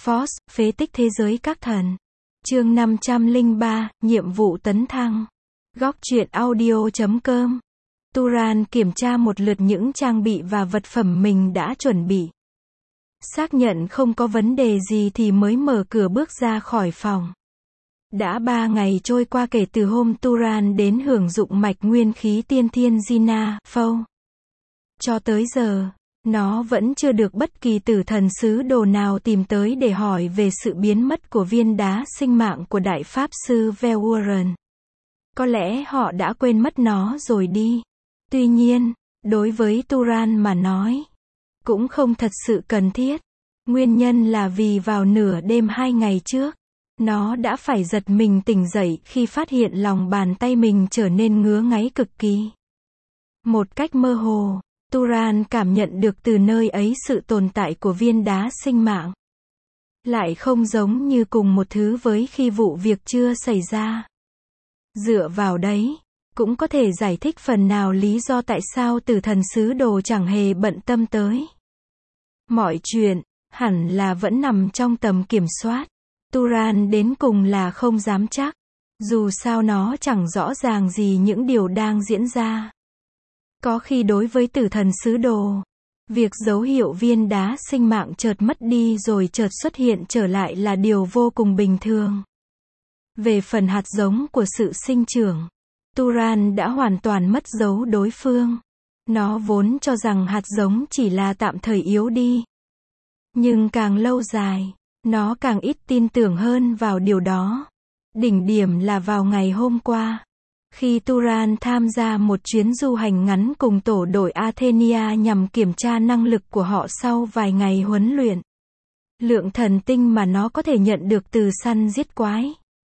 Force, phế tích thế giới các thần. Chương 503, nhiệm vụ tấn thăng. Góc truyện audio.com. Turan kiểm tra một lượt những trang bị và vật phẩm mình đã chuẩn bị. Xác nhận không có vấn đề gì thì mới mở cửa bước ra khỏi phòng. Đã 3 ngày trôi qua kể từ hôm Turan đến hưởng dụng mạch nguyên khí tiên thiên Gina, Phâu. Cho tới giờ, nó vẫn chưa được bất kỳ tử thần sứ đồ nào tìm tới để hỏi về sự biến mất của viên đá sinh mạng của Đại Pháp Sư Velwarren. Có lẽ họ đã quên mất nó rồi đi. Tuy nhiên, đối với Turan mà nói, cũng không thật sự cần thiết. Nguyên nhân là vì vào nửa đêm 2 ngày trước, nó đã phải giật mình tỉnh dậy khi phát hiện lòng bàn tay mình trở nên ngứa ngáy cực kỳ. Một cách mơ hồ, Turan cảm nhận được từ nơi ấy sự tồn tại của viên đá sinh mạng. Lại không giống như cùng một thứ với khi vụ việc chưa xảy ra. Dựa vào đấy, cũng có thể giải thích phần nào lý do tại sao tử thần sứ đồ chẳng hề bận tâm tới. Mọi chuyện, hẳn là vẫn nằm trong tầm kiểm soát. Turan đến cùng là không dám chắc. Dù sao nó chẳng rõ ràng gì những điều đang diễn ra. Có khi đối với tử thần sứ đồ, việc dấu hiệu viên đá sinh mạng chợt mất đi rồi chợt xuất hiện trở lại là điều vô cùng bình thường. Về phần hạt giống của sự sinh trưởng, Turan đã hoàn toàn mất dấu đối phương. Nó vốn cho rằng hạt giống chỉ là tạm thời yếu đi. Nhưng càng lâu dài, nó càng ít tin tưởng hơn vào điều đó. Đỉnh điểm là vào ngày hôm qua, khi Turan tham gia một chuyến du hành ngắn cùng tổ đội Athenia nhằm kiểm tra năng lực của họ sau vài ngày huấn luyện. Lượng thần tinh mà nó có thể nhận được từ săn giết quái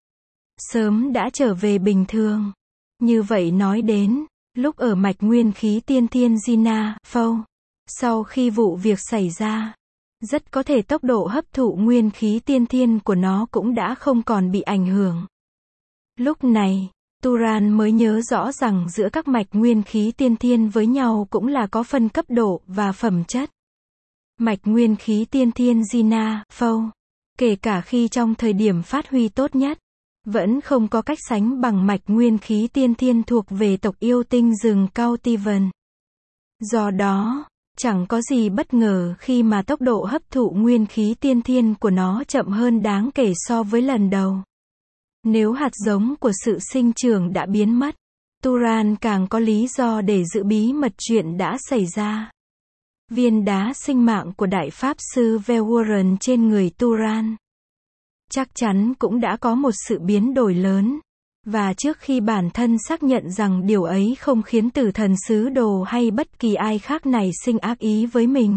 sớm đã trở về bình thường. Như vậy nói đến, lúc ở mạch nguyên khí tiên thiên Gina, Phâu, sau khi vụ việc xảy ra, rất có thể tốc độ hấp thụ nguyên khí tiên thiên của nó cũng đã không còn bị ảnh hưởng. Lúc này, Turan mới nhớ rõ rằng giữa các mạch nguyên khí tiên thiên với nhau cũng là có phân cấp độ và phẩm chất. Mạch nguyên khí tiên thiên Gina, Phâu, kể cả khi trong thời điểm phát huy tốt nhất, vẫn không có cách sánh bằng mạch nguyên khí tiên thiên thuộc về tộc yêu tinh rừng Cautivan. Do đó, chẳng có gì bất ngờ khi mà tốc độ hấp thụ nguyên khí tiên thiên của nó chậm hơn đáng kể so với lần đầu. Nếu hạt giống của sự sinh trưởng đã biến mất, Turan càng có lý do để giữ bí mật chuyện đã xảy ra. Viên đá sinh mạng của Đại Pháp Sư Velwarren trên người Turan chắc chắn cũng đã có một sự biến đổi lớn. Và trước khi bản thân xác nhận rằng điều ấy không khiến tử thần sứ đồ hay bất kỳ ai khác này sinh ác ý với mình,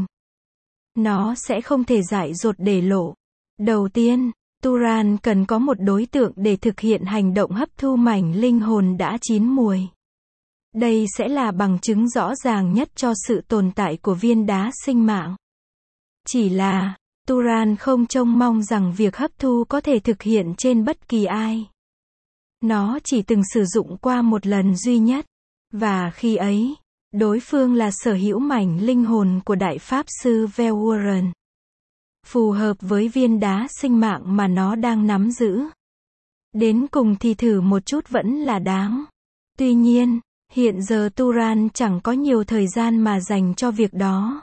nó sẽ không thể dại dột để lộ. Đầu tiên, Turan cần có một đối tượng để thực hiện hành động hấp thu mảnh linh hồn đã chín mùi. Đây sẽ là bằng chứng rõ ràng nhất cho sự tồn tại của viên đá sinh mạng. Chỉ là, Turan không trông mong rằng việc hấp thu có thể thực hiện trên bất kỳ ai. Nó chỉ từng sử dụng qua một lần duy nhất. Và khi ấy, đối phương là sở hữu mảnh linh hồn của Đại Pháp Sư Velwarren. Phù hợp với viên đá sinh mạng mà nó đang nắm giữ. Đến cùng thì thử một chút vẫn là đáng. Tuy nhiên, hiện giờ Turan chẳng có nhiều thời gian mà dành cho việc đó.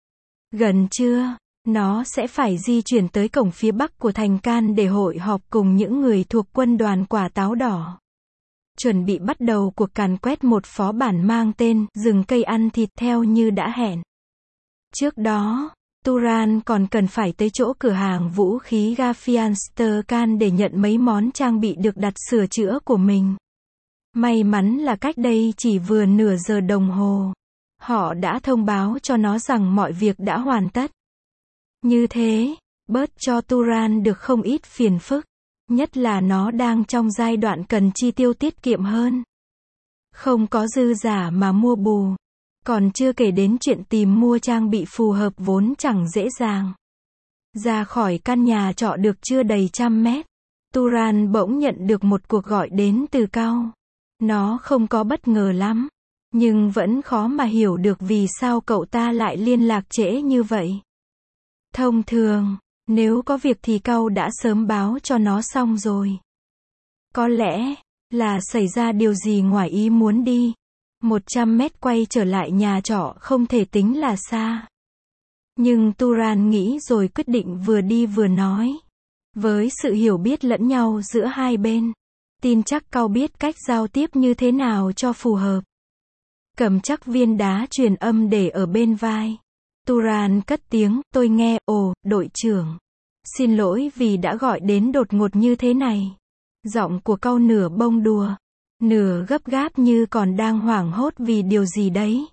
Gần trưa, nó sẽ phải di chuyển tới cổng phía bắc của thành Can để hội họp cùng những người thuộc quân đoàn quả táo đỏ. Chuẩn bị bắt đầu cuộc càn quét một phó bản mang tên rừng cây ăn thịt theo như đã hẹn. Trước đó, Turan còn cần phải tới chỗ cửa hàng vũ khí Gafianster Can để nhận mấy món trang bị được đặt sửa chữa của mình. May mắn là cách đây chỉ vừa nửa giờ đồng hồ, họ đã thông báo cho nó rằng mọi việc đã hoàn tất. Như thế, bớt cho Turan được không ít phiền phức, nhất là nó đang trong giai đoạn cần chi tiêu tiết kiệm hơn. Không có dư giả mà mua bù. Còn chưa kể đến chuyện tìm mua trang bị phù hợp vốn chẳng dễ dàng. Ra khỏi căn nhà trọ được chưa đầy 100 mét, Turan bỗng nhận được một cuộc gọi đến từ Cao. Nó không có bất ngờ lắm, nhưng vẫn khó mà hiểu được vì sao cậu ta lại liên lạc trễ như vậy. Thông thường, Nếu có việc thì cậu đã sớm báo cho nó xong rồi. Có lẽ là xảy ra điều gì ngoài ý muốn đi. 100 mét quay trở lại nhà trọ không thể tính là xa. Nhưng Turan nghĩ rồi quyết định vừa đi vừa nói. Với sự hiểu biết lẫn nhau giữa hai bên, tin chắc cậu biết cách giao tiếp như thế nào cho phù hợp. Cầm chắc viên đá truyền âm để ở bên vai. Turan cất tiếng, tôi nghe, ồ, đội trưởng. Xin lỗi vì đã gọi đến đột ngột như thế này. Giọng của cậu nửa bông đùa, nửa gấp gáp như còn đang hoảng hốt vì điều gì đấy.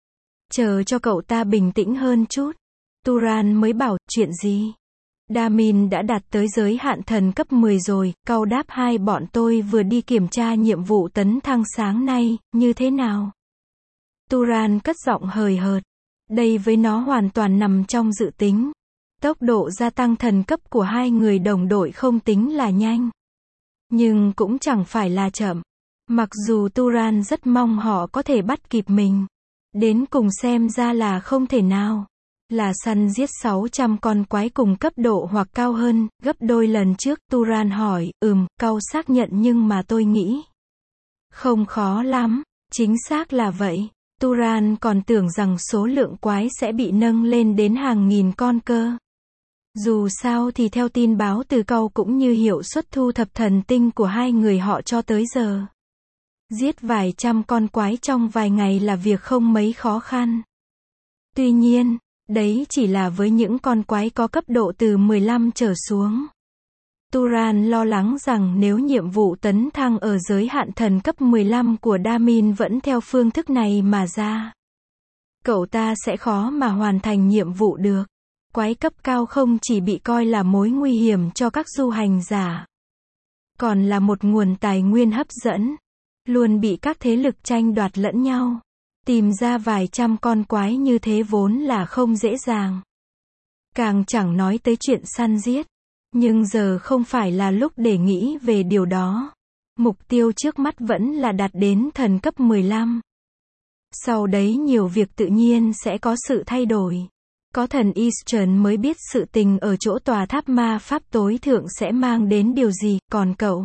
Chờ cho cậu ta bình tĩnh hơn chút, Turan mới bảo, chuyện gì? Damin đã đạt tới giới hạn thần cấp 10 rồi, cậu đáp hai bọn tôi vừa đi kiểm tra nhiệm vụ tấn thăng sáng nay, như thế nào? Turan cất giọng hời hợt. Đây với nó hoàn toàn nằm trong dự tính. Tốc độ gia tăng thần cấp của hai người đồng đội không tính là nhanh. Nhưng cũng chẳng phải là chậm. Mặc dù Turan rất mong họ có thể bắt kịp mình. Đến cùng xem ra là không thể nào. Là săn giết 600 con quái cùng cấp độ hoặc cao hơn, gấp đôi lần trước. Turan hỏi, cậu xác nhận nhưng mà tôi nghĩ không khó lắm. Chính xác là vậy. Turan còn tưởng rằng số lượng quái sẽ bị nâng lên đến hàng nghìn con cơ. Dù sao thì theo tin báo từ cậu cũng như hiệu suất thu thập thần tinh của hai người họ cho tới giờ. Giết vài trăm con quái trong vài ngày là việc không mấy khó khăn. Tuy nhiên, đấy chỉ là với những con quái có cấp độ từ 15 trở xuống. Turan lo lắng rằng nếu nhiệm vụ tấn thăng ở giới hạn thần cấp 15 của Damin vẫn theo phương thức này mà ra, cậu ta sẽ khó mà hoàn thành nhiệm vụ được. Quái cấp cao không chỉ bị coi là mối nguy hiểm cho các du hành giả, còn là một nguồn tài nguyên hấp dẫn, luôn bị các thế lực tranh đoạt lẫn nhau. Tìm ra vài trăm con quái như thế vốn là không dễ dàng. Càng chẳng nói tới chuyện săn giết. Nhưng giờ không phải là lúc để nghĩ về điều đó. Mục tiêu trước mắt vẫn là đạt đến thần cấp 15. Sau đấy nhiều việc tự nhiên sẽ có sự thay đổi. Có thần Eastern mới biết sự tình ở chỗ tòa tháp ma pháp tối thượng sẽ mang đến điều gì, còn cậu?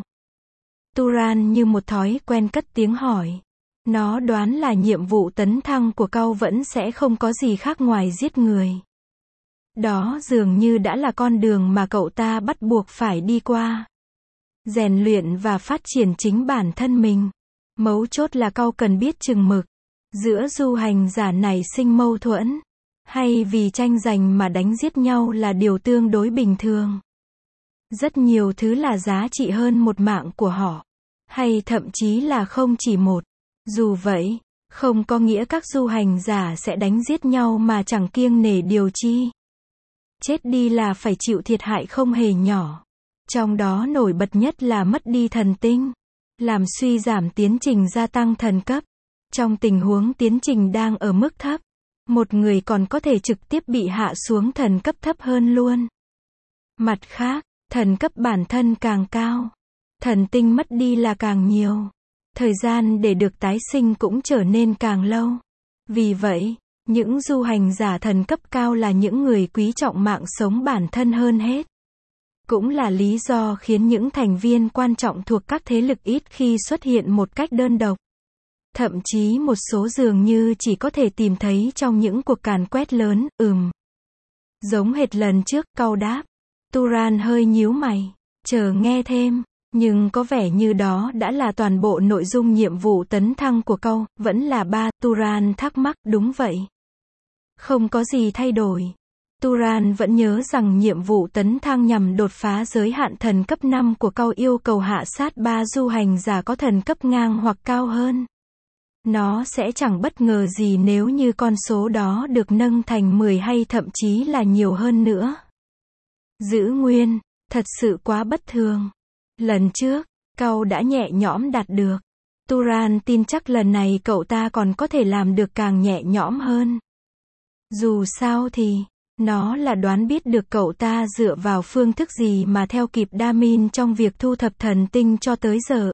Turan như một thói quen cất tiếng hỏi. Nó đoán là nhiệm vụ tấn thăng của cậu vẫn sẽ không có gì khác ngoài giết người. Đó dường như đã là con đường mà cậu ta bắt buộc phải đi qua. Rèn luyện và phát triển chính bản thân mình. Mấu chốt là cậu cần biết chừng mực. Giữa du hành giả nảy sinh mâu thuẫn, hay vì tranh giành mà đánh giết nhau là điều tương đối bình thường. Rất nhiều thứ là giá trị hơn một mạng của họ. Hay thậm chí là không chỉ một. Dù vậy, không có nghĩa các du hành giả sẽ đánh giết nhau mà chẳng kiêng nể điều chi. Chết đi là phải chịu thiệt hại không hề nhỏ. Trong đó nổi bật nhất là mất đi thần tinh, làm suy giảm tiến trình gia tăng thần cấp. Trong tình huống tiến trình đang ở mức thấp, một người còn có thể trực tiếp bị hạ xuống thần cấp thấp hơn luôn. Mặt khác, thần cấp bản thân càng cao, thần tinh mất đi là càng nhiều. Thời gian để được tái sinh cũng trở nên càng lâu. Vì vậy, những du hành giả thần cấp cao là những người quý trọng mạng sống bản thân hơn hết. Cũng là lý do khiến những thành viên quan trọng thuộc các thế lực ít khi xuất hiện một cách đơn độc. Thậm chí một số dường như chỉ có thể tìm thấy trong những cuộc càn quét lớn, Giống hệt lần trước, cau đáp. Turan hơi nhíu mày, chờ nghe thêm. Nhưng có vẻ như đó đã là toàn bộ nội dung nhiệm vụ tấn thăng của cậu, vẫn là 3, Turan thắc mắc, đúng vậy. Không có gì thay đổi. Turan vẫn nhớ rằng nhiệm vụ tấn thăng nhằm đột phá giới hạn thần cấp 5 của cậu yêu cầu hạ sát 3 du hành giả có thần cấp ngang hoặc cao hơn. Nó sẽ chẳng bất ngờ gì nếu như con số đó được nâng thành 10 hay thậm chí là nhiều hơn nữa. Giữ nguyên, thật sự quá bất thường. Lần trước, cậu đã nhẹ nhõm đạt được. Turan tin chắc lần này cậu ta còn có thể làm được càng nhẹ nhõm hơn. Dù sao thì, nó là đoán biết được cậu ta dựa vào phương thức gì mà theo kịp Damin trong việc thu thập thần tinh cho tới giờ,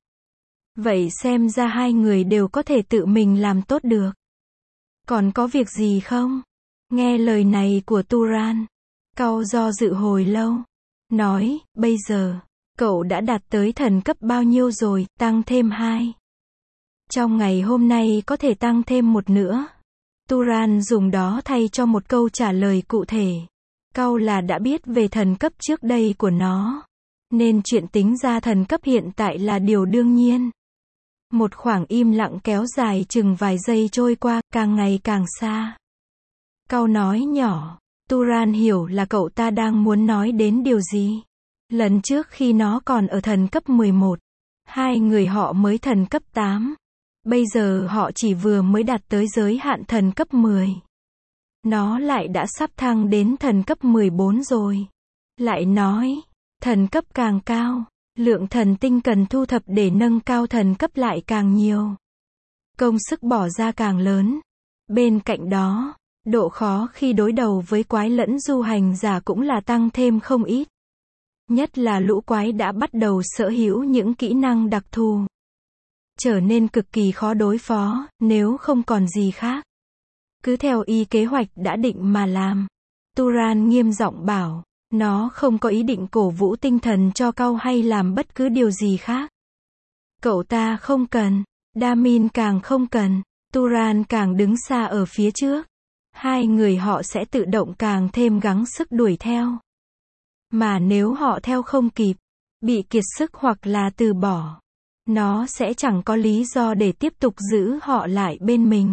Vậy xem ra hai người đều có thể tự mình làm tốt được. Còn có việc gì không? Nghe lời này của Turan, Cau do dự hồi lâu. Nói, bây giờ, cậu đã đạt tới thần cấp bao nhiêu rồi, tăng thêm 2. Trong ngày hôm nay có thể tăng thêm 1 nữa. Turan dùng đó thay cho một câu trả lời cụ thể. Cau là đã biết về thần cấp trước đây của nó. Nên chuyện tính ra thần cấp hiện tại là điều đương nhiên. Một khoảng im lặng kéo dài chừng vài giây trôi qua, càng ngày càng xa. Cau nói nhỏ. Turan hiểu là cậu ta đang muốn nói đến điều gì. Lần trước khi nó còn ở thần cấp 11, 2 người họ mới thần cấp 8. Bây giờ họ chỉ vừa mới đạt tới giới hạn thần cấp 10. Nó lại đã sắp thăng đến thần cấp 14 rồi. Lại nói, thần cấp càng cao, lượng thần tinh cần thu thập để nâng cao thần cấp lại càng nhiều. Công sức bỏ ra càng lớn. Bên cạnh đó, độ khó khi đối đầu với quái lẫn du hành giả cũng là tăng thêm không ít. Nhất là lũ quái đã bắt đầu sở hữu những kỹ năng đặc thù. Trở nên cực kỳ khó đối phó, nếu không còn gì khác. Cứ theo y kế hoạch đã định mà làm. Turan nghiêm giọng bảo, nó không có ý định cổ vũ tinh thần cho Cau hay làm bất cứ điều gì khác. Cậu ta không cần, Damin càng không cần, Turan càng đứng xa ở phía trước. 2 người họ sẽ tự động càng thêm gắng sức đuổi theo. Mà nếu họ theo không kịp, bị kiệt sức hoặc là từ bỏ, nó sẽ chẳng có lý do để tiếp tục giữ họ lại bên mình.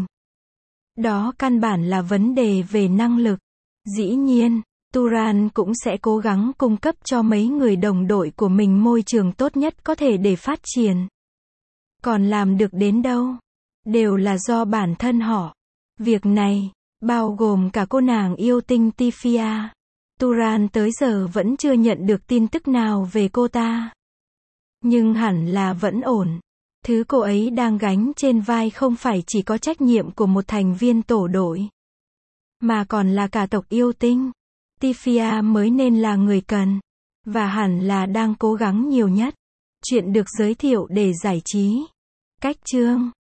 Đó căn bản là vấn đề về năng lực. Dĩ nhiên, Turan cũng sẽ cố gắng cung cấp cho mấy người đồng đội của mình môi trường tốt nhất có thể để phát triển. Còn làm được đến đâu, đều là do bản thân họ. Việc này, bao gồm cả cô nàng yêu tinh Tifia. Turan tới giờ vẫn chưa nhận được tin tức nào về cô ta. Nhưng hẳn là vẫn ổn. Thứ cô ấy đang gánh trên vai không phải chỉ có trách nhiệm của một thành viên tổ đội, mà còn là cả tộc yêu tinh. Tifia mới nên là người cần, và hẳn là đang cố gắng nhiều nhất. Chuyện được giới thiệu để giải trí. Cách chương